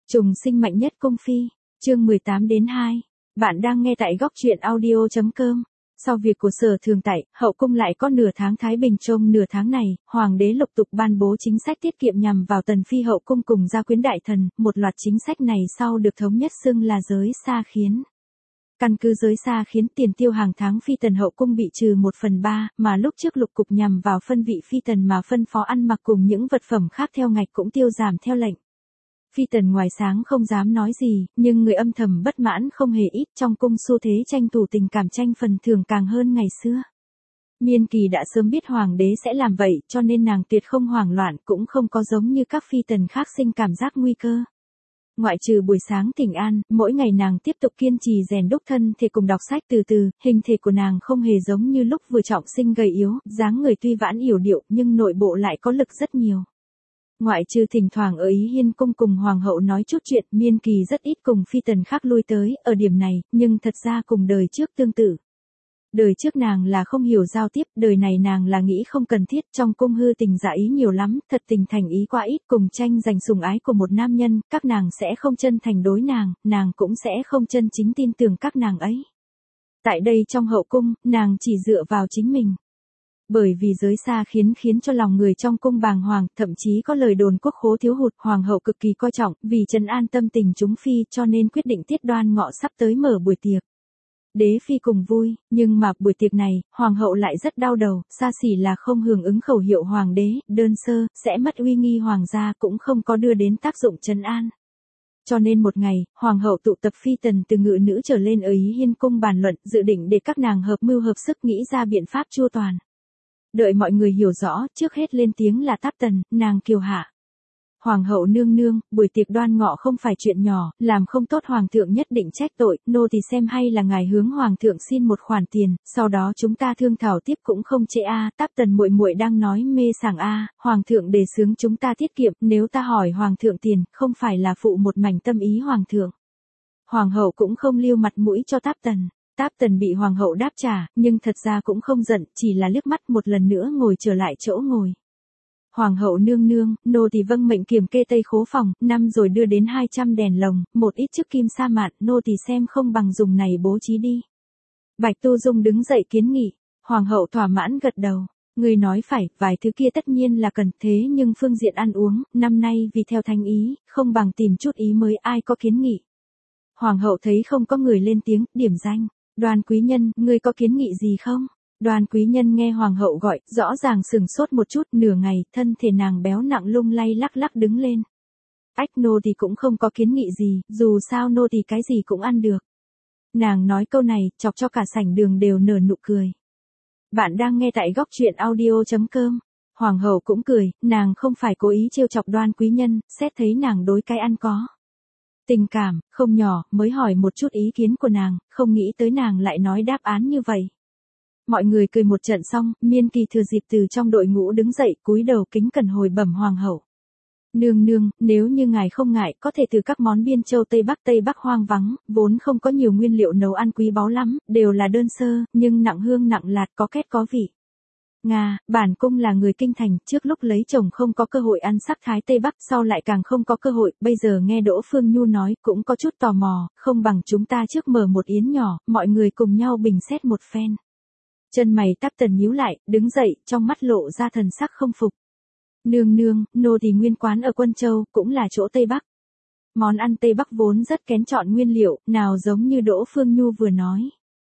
Trùng sinh mạnh nhất cung phi, chương 18-2. Bạn đang nghe tại góc truyện audio.com. Sau việc của Sở Thường tại, hậu cung lại có nửa tháng thái bình. Trong nửa tháng này, hoàng đế lục tục ban bố chính sách tiết kiệm nhằm vào tần phi hậu cung cùng gia quyến đại thần, một loạt chính sách này sau được thống nhất xưng là giới sa khiến. Căn cứ giới sa khiến, tiền tiêu hàng tháng phi tần hậu cung bị trừ 1/3, mà lúc trước lục cục nhằm vào phân vị phi tần mà phân phó ăn mặc cùng những vật phẩm khác theo ngạch cũng tiêu giảm theo lệnh. Phi tần ngoài sáng không dám nói gì, nhưng người âm thầm bất mãn không hề ít. Trong cung xu thế tranh thủ tình cảm tranh phần thưởng càng hơn ngày xưa. Miên Kỳ đã sớm biết hoàng đế sẽ làm vậy, cho nên nàng tuyệt không hoảng loạn, cũng không có giống như các phi tần khác sinh cảm giác nguy cơ. Ngoại trừ buổi sáng thỉnh an, mỗi ngày nàng tiếp tục kiên trì rèn đúc thân thể cùng đọc sách từ từ. Hình thể của nàng không hề giống như lúc vừa trọng sinh gầy yếu, dáng người tuy vãn yểu điệu nhưng nội bộ lại có lực rất nhiều. Ngoại trừ thỉnh thoảng ở Ý Hiên cung cùng hoàng hậu nói chút chuyện, Miên Kỳ rất ít cùng phi tần khác lui tới ở điểm này, nhưng thật ra cùng đời trước tương tự. Đời trước nàng là không hiểu giao tiếp, đời này nàng là nghĩ không cần thiết. Trong cung hư tình giả ý nhiều lắm, thật tình thành ý quá ít. Cùng tranh giành sủng ái của một nam nhân, các nàng sẽ không chân thành đối nàng cũng sẽ không chân chính tin tưởng các nàng ấy. Tại đây trong hậu cung, nàng chỉ dựa vào chính mình. Bởi vì giới sa khiến cho lòng người trong cung bàng hoàng, thậm chí có lời đồn quốc khố thiếu hụt. Hoàng hậu cực kỳ coi trọng, vì trấn an tâm tình chúng phi cho nên quyết định tiết Đoan Ngọ sắp tới mở buổi tiệc. Đế phi cùng vui, nhưng mà buổi tiệc này, hoàng hậu lại rất đau đầu. Xa xỉ là không hưởng ứng khẩu hiệu hoàng đế, đơn sơ, sẽ mất uy nghi hoàng gia, cũng không có đưa đến tác dụng trấn an. Cho nên một ngày, hoàng hậu tụ tập phi tần từ ngự nữ trở lên ở Ý Hiên cung bàn luận, dự định để các nàng hợp mưu hợp sức nghĩ ra biện pháp chu toàn. Đợi mọi người hiểu rõ, trước hết lên tiếng là Táp Tần, nàng kiều hạ. Hoàng hậu nương nương, buổi tiệc Đoan Ngọ không phải chuyện nhỏ, làm không tốt hoàng thượng nhất định trách tội. Nô thì xem hay là ngài hướng hoàng thượng xin một khoản tiền, sau đó chúng ta thương thảo tiếp cũng không trễ a. Táp Tần muội muội đang nói mê sảng a. Hoàng thượng đề xướng chúng ta tiết kiệm, nếu ta hỏi hoàng thượng tiền, không phải là phụ một mảnh tâm ý hoàng thượng. Hoàng hậu cũng không lưu mặt mũi cho Táp Tần. Táp Tần bị hoàng hậu đáp trả, nhưng thật ra cũng không giận, chỉ là liếc mắt một lần nữa ngồi trở lại chỗ ngồi. Hoàng hậu nương nương, nô tỳ vâng mệnh kiểm kê tây khố phòng, năm rồi đưa đến 200 đèn lồng, một ít chiếc kim sa mạn, nô tỳ xem không bằng dùng này bố trí đi. Bạch Tu Dung đứng dậy kiến nghị, hoàng hậu thỏa mãn gật đầu. Người nói phải, vài thứ kia tất nhiên là cần, thế nhưng phương diện ăn uống, năm nay vì theo thánh ý, không bằng tìm chút ý mới, ai có kiến nghị. Hoàng hậu thấy không có người lên tiếng, điểm danh. Đoan quý nhân, ngươi có kiến nghị gì không? Đoan quý nhân nghe hoàng hậu gọi, rõ ràng sừng sốt một chút, nửa ngày, thân thể nàng béo nặng lung lay lắc lắc đứng lên. Ách, nô thì cũng không có kiến nghị gì, dù sao nô thì cái gì cũng ăn được. Nàng nói câu này, chọc cho cả sảnh đường đều nở nụ cười. Bạn đang nghe tại góc truyện audio.com. Hoàng hậu cũng cười, nàng không phải cố ý trêu chọc Đoan quý nhân, xét thấy nàng đối cái ăn có tình cảm, không nhỏ, mới hỏi một chút ý kiến của nàng, không nghĩ tới nàng lại nói đáp án như vậy. Mọi người cười một trận xong, Miên Kỳ thừa dịp từ trong đội ngũ đứng dậy, cúi đầu kính cẩn hồi bẩm hoàng hậu. Nương nương, nếu như ngài không ngại, có thể từ các món biên châu Tây Bắc hoang vắng, vốn không có nhiều nguyên liệu nấu ăn quý báu lắm, đều là đơn sơ, nhưng nặng hương nặng lạt có kết có vị. Nga, bản cung là người kinh thành, trước lúc lấy chồng không có cơ hội ăn sắc thái Tây Bắc, sau lại càng không có cơ hội, bây giờ nghe Đỗ Phương Nhu nói, cũng có chút tò mò, không bằng chúng ta trước mở một yến nhỏ, mọi người cùng nhau bình xét một phen. Chân mày Táp Tần nhíu lại, đứng dậy, trong mắt lộ ra thần sắc không phục. Nương nương, nô thì nguyên quán ở Quân Châu, cũng là chỗ Tây Bắc. Món ăn Tây Bắc vốn rất kén chọn nguyên liệu, nào giống như Đỗ Phương Nhu vừa nói.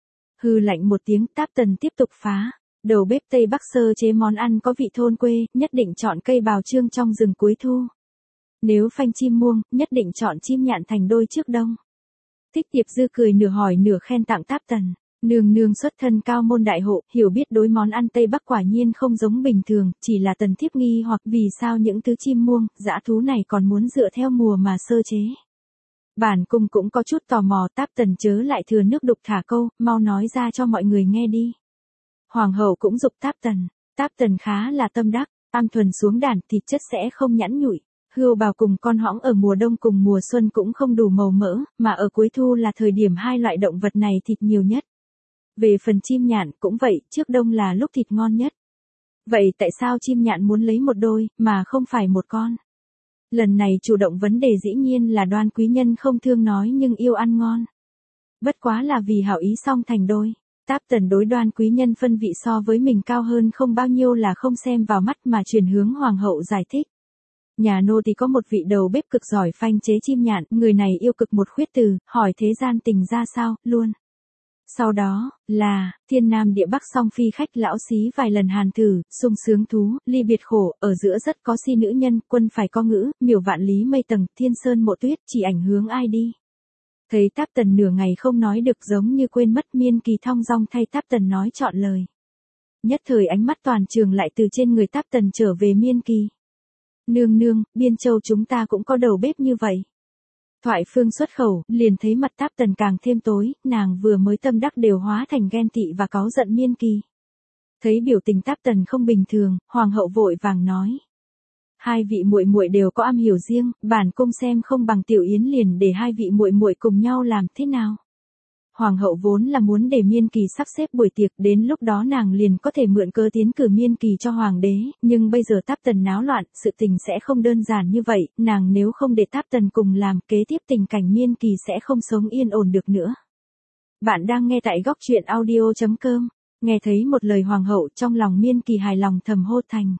Hừ lạnh một tiếng, Táp Tần tiếp tục phá. Đầu bếp Tây Bắc sơ chế món ăn có vị thôn quê, nhất định chọn cây bào trương trong rừng cuối thu. Nếu phanh chim muông, nhất định chọn chim nhạn thành đôi trước đông. Thích Tiệp Dư cười nửa hỏi nửa khen tặng Táp Tần. Nương nương xuất thân cao môn đại hộ, hiểu biết đối món ăn Tây Bắc quả nhiên không giống bình thường, chỉ là Tần thiếp nghi hoặc vì sao những thứ chim muông, dã thú này còn muốn dựa theo mùa mà sơ chế. Bản cung cũng có chút tò mò. Táp Tần chớ lại thừa nước đục thả câu, mau nói ra cho mọi người nghe đi. Hoàng hậu cũng giục Táp Tần. Táp Tần khá là tâm đắc, am thuần xuống đàn, thịt chất sẽ không nhẵn nhụi. Hươu bào cùng con hõng ở mùa đông cùng mùa xuân cũng không đủ màu mỡ, mà ở cuối thu là thời điểm hai loại động vật này thịt nhiều nhất. Về phần chim nhạn cũng vậy, trước đông là lúc thịt ngon nhất. Vậy tại sao chim nhạn muốn lấy một đôi, mà không phải một con? Lần này chủ động vấn đề dĩ nhiên là Đoan quý nhân không thương nói nhưng yêu ăn ngon. Bất quá là vì hảo ý song thành đôi. Táp Tần đối Đoan quý nhân phân vị so với mình cao hơn không bao nhiêu là không xem vào mắt mà chuyển hướng hoàng hậu giải thích. Nhà nô thì có một vị đầu bếp cực giỏi phanh chế chim nhạn, người này yêu cực một khuyết từ, hỏi thế gian tình ra sao, luôn. Sau đó, là, thiên nam địa bắc song phi khách lão xí vài lần hàn thử, sung sướng thú, ly biệt khổ, ở giữa rất có si nữ nhân, quân phải có ngữ, miểu vạn lý mây tầng, thiên sơn mộ tuyết, chỉ ảnh hướng ai đi. Thấy Táp Tần nửa ngày không nói được giống như quên mất Miên Kỳ thong dong thay Táp Tần nói trọn lời. Nhất thời ánh mắt toàn trường lại từ trên người Táp Tần trở về Miên Kỳ. Nương nương, Biên Châu chúng ta cũng có đầu bếp như vậy. Thoại phương xuất khẩu, liền thấy mặt Táp Tần càng thêm tối, nàng vừa mới tâm đắc đều hóa thành ghen tị và cáu giận Miên Kỳ. Thấy biểu tình Táp Tần không bình thường, hoàng hậu vội vàng nói. Hai vị muội muội đều có am hiểu riêng, bản cung xem không bằng Tiểu Yến liền để hai vị muội muội cùng nhau làm thế nào. Hoàng hậu vốn là muốn để Miên Kỳ sắp xếp buổi tiệc, đến lúc đó nàng liền có thể mượn cớ tiến cử Miên Kỳ cho hoàng đế, nhưng bây giờ Táp Tần náo loạn, sự tình sẽ không đơn giản như vậy, nàng nếu không để Táp Tần cùng làm, kế tiếp tình cảnh Miên Kỳ sẽ không sống yên ổn được nữa. Bạn đang nghe tại góc truyện audio.com, nghe thấy một lời hoàng hậu trong lòng Miên Kỳ hài lòng thầm hô thành.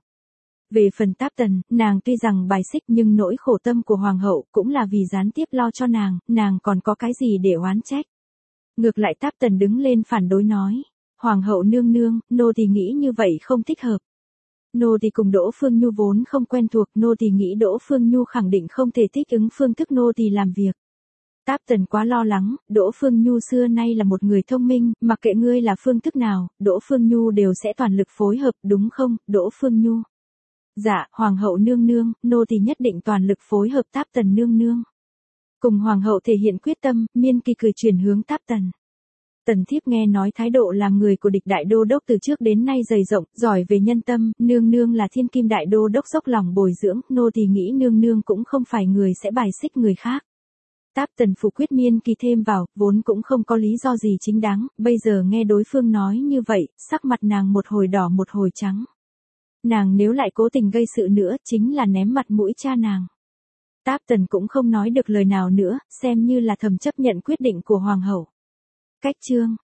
Về phần Táp Tần, nàng tuy rằng bài xích nhưng nỗi khổ tâm của hoàng hậu cũng là vì gián tiếp lo cho nàng còn có cái gì để oán trách. Ngược lại Táp Tần đứng lên phản đối nói, hoàng hậu nương nương, nô thì nghĩ như vậy không thích hợp. Nô thì cùng Đỗ Phương Nhu vốn không quen thuộc, nô thì nghĩ Đỗ Phương Nhu khẳng định không thể thích ứng phương thức nô thì làm việc. Táp Tần quá lo lắng, Đỗ Phương Nhu xưa nay là một người thông minh, mặc kệ ngươi là phương thức nào, Đỗ Phương Nhu đều sẽ toàn lực phối hợp, đúng không, Đỗ Phương Nhu? Dạ, hoàng hậu nương nương, nô thì nhất định toàn lực phối hợp Táp Tần nương nương. Cùng hoàng hậu thể hiện quyết tâm, Miên Kỳ cười chuyển hướng Táp Tần. Tần thiếp nghe nói thái độ làm người của địch đại đô đốc từ trước đến nay dày rộng, giỏi về nhân tâm, nương nương là thiên kim đại đô đốc dốc lòng bồi dưỡng, nô thì nghĩ nương nương cũng không phải người sẽ bài xích người khác. Táp Tần phủ quyết Miên Kỳ thêm vào, vốn cũng không có lý do gì chính đáng, bây giờ nghe đối phương nói như vậy, sắc mặt nàng một hồi đỏ một hồi trắng. Nàng nếu lại cố tình gây sự nữa, chính là ném mặt mũi cha nàng. Táp Tần cũng không nói được lời nào nữa, xem như là thầm chấp nhận quyết định của hoàng hậu. Cách chương